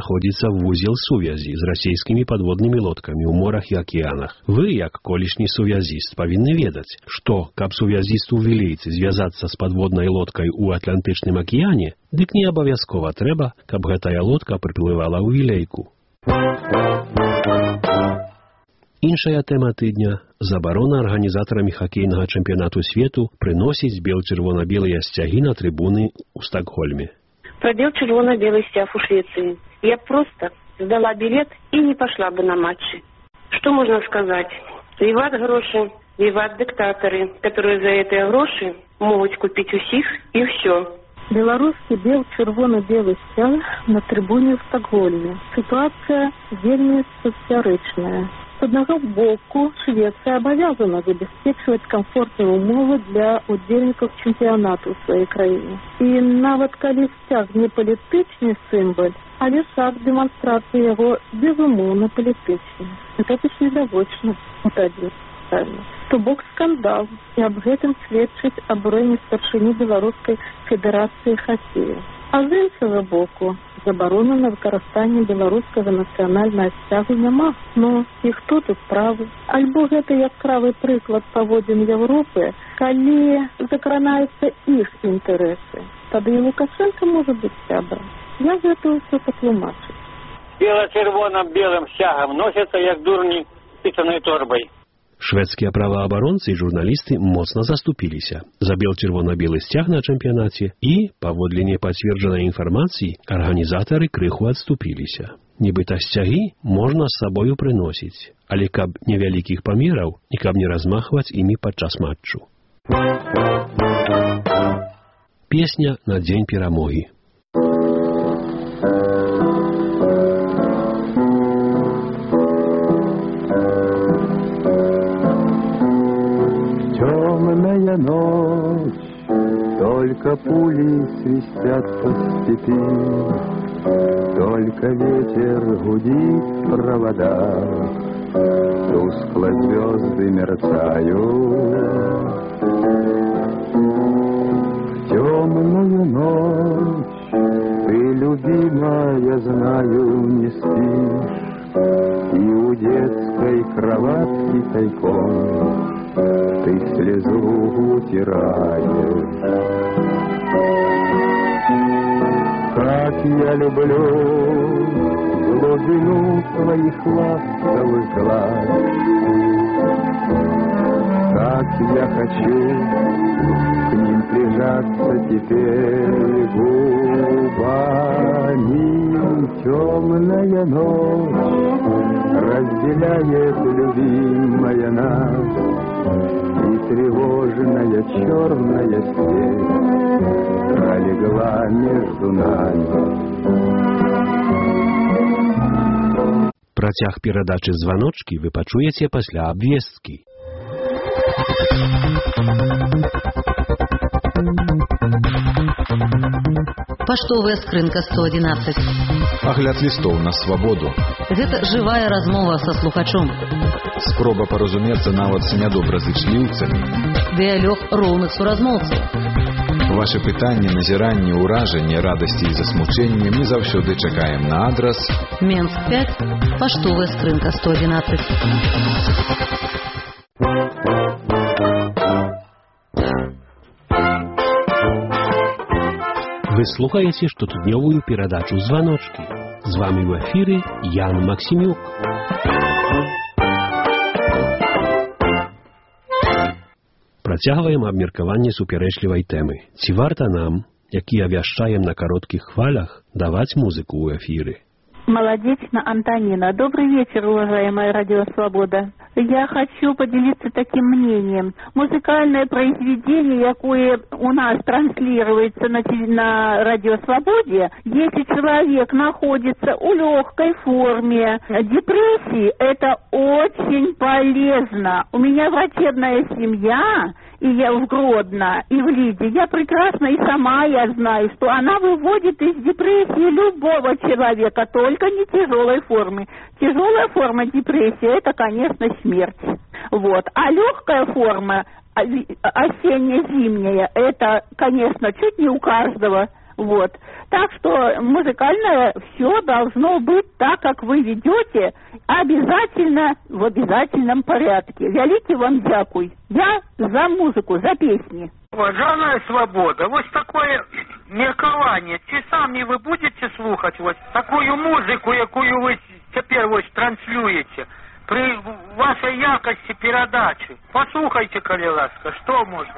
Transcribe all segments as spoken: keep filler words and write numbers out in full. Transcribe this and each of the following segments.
знаходзіцца вузел сувязі з расійскімі падводнымі лодкамі ў морах і акіянах. Вы, як колішні сувязіст, павінны ведаць, што, каб сувязісту ў вілейцы звязацца з падводнай лодкай у Атлантычным акіяне, дык не абавязкова трэба, каб гэтая лодка прыплывала ў вілейку. Іншая тэма тыдня – забарона арганізатарамі хакейнага чэмпіянату свету прыносіць бел-чырвона-белыя сцягі на трыбуны ў Стокгольме. Пробил червоно-белый стяг у Швеции. Я просто сдала билет и не пошла бы на матчи. Что можно сказать? Виват гроши, виват диктаторы, которые за эти гроши могут купить усіх и все. Белорусский бел-червоно-белый стяг на трибуне в Стокгольме. Ситуация вельми специфичная. С одного боку, Швеция обязана забеспечивать комфортные умовы для удзельников чемпионата в своей краине. И нават калі сцяг не політычны символ, але шаг демонстрации его безумовно політычны. Это очень завочно. Вот один правильно. То бок скандал, и об этом сведчыць абурэнне старшыні Белорусской Федерации хоккея. А з іншага боку, забороны на выкарыстанне беларускага нацыянальнага сцягу няма. Но і хто тут правы? Альбо гэта яскравы прыклад паводзін Европы, калі закранаюцца іх інтарэсы. Тады і Лукашенко можа быць сябрам. Я гэта ўсё патлумачу. Бело-червоно-белым сцягам носяцца як дурні пісанай торбай. Шведскія праваабаронцы і журналісты моцна заступіліся за бел-чырвона-белы сцяг на чэмпіянаце і, паводле непацверджанай інфармацыі, арганізатары крыху адступіліся. Нібыта сцягі можна з сабою прыносіць, але каб невялікіх памераў і каб не размахваць імі падчас матчу. Песня на дзень перамогі. Темная ночь, только пули свистят по степи, только ветер гудит в проводах, тускло звезды мерцают. В темную ночь ты, любимая, знаю, не спишь, и у детской кроватки тайком ты слезу утираешь. Как я люблю глубину твоих ласковых глаз, как я хочу к ним прижаться теперь губами. Темная ночь разделяет, любимая, нас, и тревожная черная сеть пролегла между нами. Працяг перадачы званочкі вы пачуеце пасля абвесткі. Паштовая скрынка сто одиннадцать. Агляд лістоў на свабоду. Гэта жывая размова са слухачом. Спроба паразумецца нават з нядобразычліўцамі. Дыялог роўных суразмоўцаў. Вашы пытанні, назіранні, ўражанні, радасці і засмучэнні мы заўсёды чакаем на адрас Менск пять, паштовая скрынка сто одиннадцать. Вы слухаеце штотыднёвую перадачу «Званочкі». З вами ў эфіры Ян Максімюк. Працягваем абмеркаванне супярэчлівай тэмы. Ці варта нам, якія вяшчаем на кароткіх хвалях, даваць музыку ў эфіры? Молодечно, Антонина. Добрый вечер, уважаемая Радио Свобода. Я хочу поделиться таким мнением. Музыкальное произведение, какое у нас транслируется на, на Радио Свободе, если человек находится в легкой форме депрессии, это очень полезно. У меня врачебная семья, и я в Гродно, и в Лиде. Я прекрасно и сама я знаю, что она выводит из депрессии любого человека, только не тяжелой формы. Тяжелая форма депрессии – это, конечно, смерть. Вот. А легкая форма, осенне-зимняя, это, конечно, чуть не у каждого. Вот. Так что музыкальное все должно быть так, как вы ведете, обязательно в обязательном порядке. Великий вам дякуй. Я за музыку, за песни. Уважаемая свобода, вот такое меркование. Чи самі ви будете слухати ось такую музику, якую ви тепер ось транслюєте, при вашей якости передачи? Послухайте, коли ласка, что можно?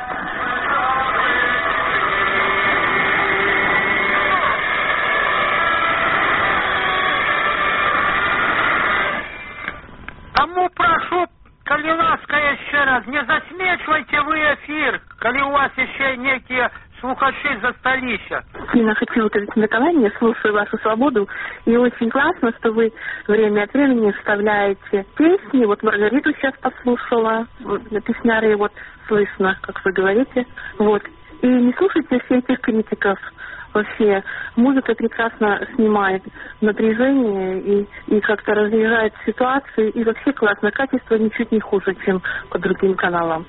Тому прошу, коли ласка, еще раз, не засмечивайте вы эфир, коли у вас еще некие слухачи за столища. Сильно хочу вот это смакование, слушаю вашу свободу, и очень классно, что вы время от времени вставляете песни. Вот Маргариту сейчас послушала, вот, на песняре вот слышно, как вы говорите. Вот. И не слушайте всех этих критиков. Вообще, музыка прекрасно снимает напряжение и, и как-то разряжает ситуацию. И вообще классно. Качество ничуть не хуже, чем по другим каналам.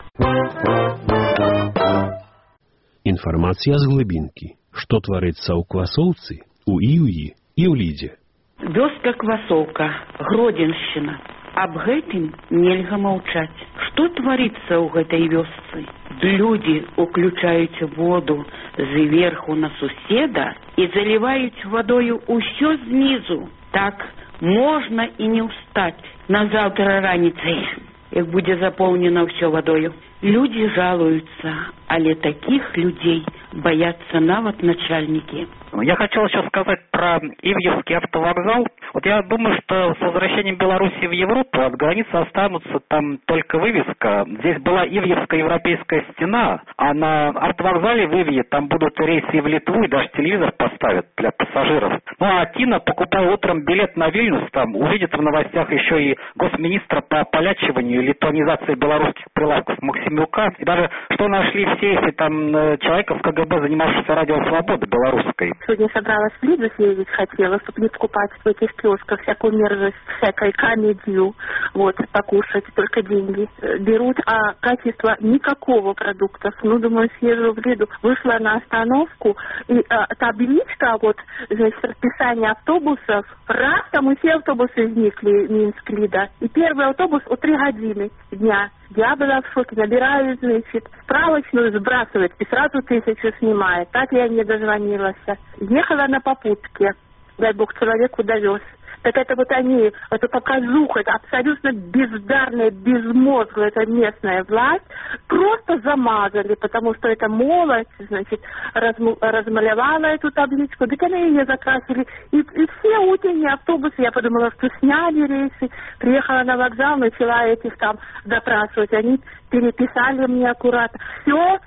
Інфармацыя з глыбінкі. Што тварыцца ў Квасоўцы, у Іўі і ў Лідзе. Вёска Квасоўка, Гродзеншчына. Аб гэтым нельга маўчаць. Што тварыцца ў гэтай вёсцы? Людзі уключаюць воду зверху на суседа і заліваюць вадою ўсё знізу. Так можна і не ўстаць. Назаўтра раніцай, як будзе запоўнена ўсё вадою. Люди жалуются, але таких людей боятся нават начальники. Я хотел сейчас сказать про Ивьевский автовокзал. Вот я думаю, что с возвращением Беларуси в Европу от границы останутся там только вывеска. Здесь была Ивьевская европейская стена, а на автовокзале в Ивье там будут рейсы в Литву и даже телевизор поставят для пассажиров. Ну а Тина, покупая утром билет на Вильнюс, там увидит в новостях еще и госминистра по ополячиванию и литванизации белорусских прилавков Максимюка. И даже что нашли в сейфе там человека в КГБ, занимавшегося радио «Свобода» белорусской. Сегодня собралась в Лиду съездить, хотела, чтобы не покупать в этих киосках всякую мерзость, всякую комедию, вот, покушать, только деньги берут, а качества никакого продукта. Ну, думаю, съезжу в Лиду. Вышла на остановку, и а, табличка, вот, значит, расписание автобусов, раз, там и все автобусы изникли, Минск-Лида, и первый автобус о три годины дня. Я была в шоке, набираю, значит, справочную сбрасывать, и сразу тысячу снимает. Так я не дозвонилась. Ехала на попутке, дай бог человеку довез. Так это вот они, это показуха, это абсолютно бездарная, безмозглая, это местная власть, просто замазали, потому что это молодь, значит, разм, размалевала эту табличку, так они ее закрасили. И, и все утренние автобусы, я подумала, что сняли рейсы, приехала на вокзал, начала этих там допрашивать, они переписали мне аккуратно. Все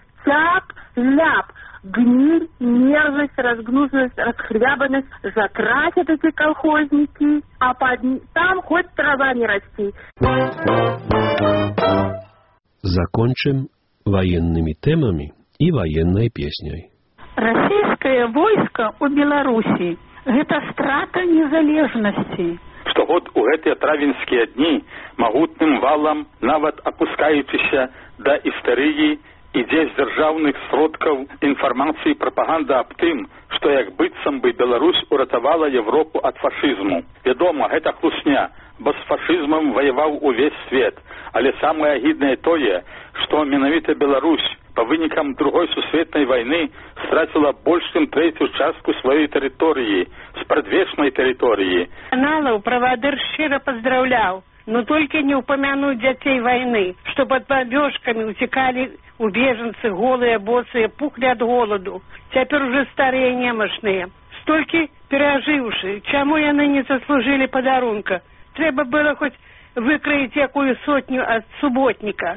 тяп-ляп. Гниль, мерзость, разгнузность, расхлябанность закрасят эти колхозники, а под... там хоть трава не расти. Закончим военными темами и военной песней. Российское войско у Беларуси – это страта незалежности. Што вот у гэтыя травеньскія дні магутным валам, нават апускаючыся да істэрыі, ідзе з дзяржаўных сродкаў інфармацыі прапаганда аб тым, што як быццам бы Беларусь уратавала Европу ад фашызму. Вядома, гэта хлусня, бо з фашызмам ваяваў увесь свет. Але самае агіднае тое, што менавіта Беларусь па вынікам другой сусветнай вайны страціла больш чым трэцюю частку сваёй тэрыторыі, спрадвечнай тэрыторыі. Каналаў правадыр шчыра паздраўляў, но только не упомянуть детей войны, что под бомбежками утекали у беженцы голые, босые, пухли от голоду. Теперь уже старые немощные. Столько пережившие. Чему яны не заслужили подарунка? Треба было хоть выкроить якую сотню от субботника.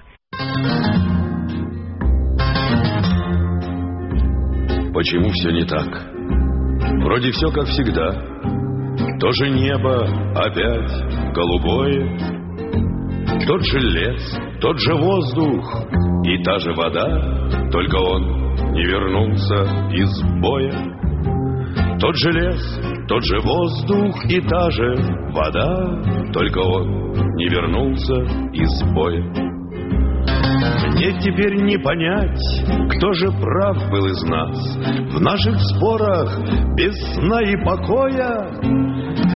Почему все не так? Вроде все как всегда. То же небо опять голубое, тот же лес, тот же воздух и та же вода, только он не вернулся из боя. Тот же лес, тот же воздух и та же вода, только он не вернулся из боя. Мне теперь не понять, кто же прав был из нас. В наших спорах без сна и покоя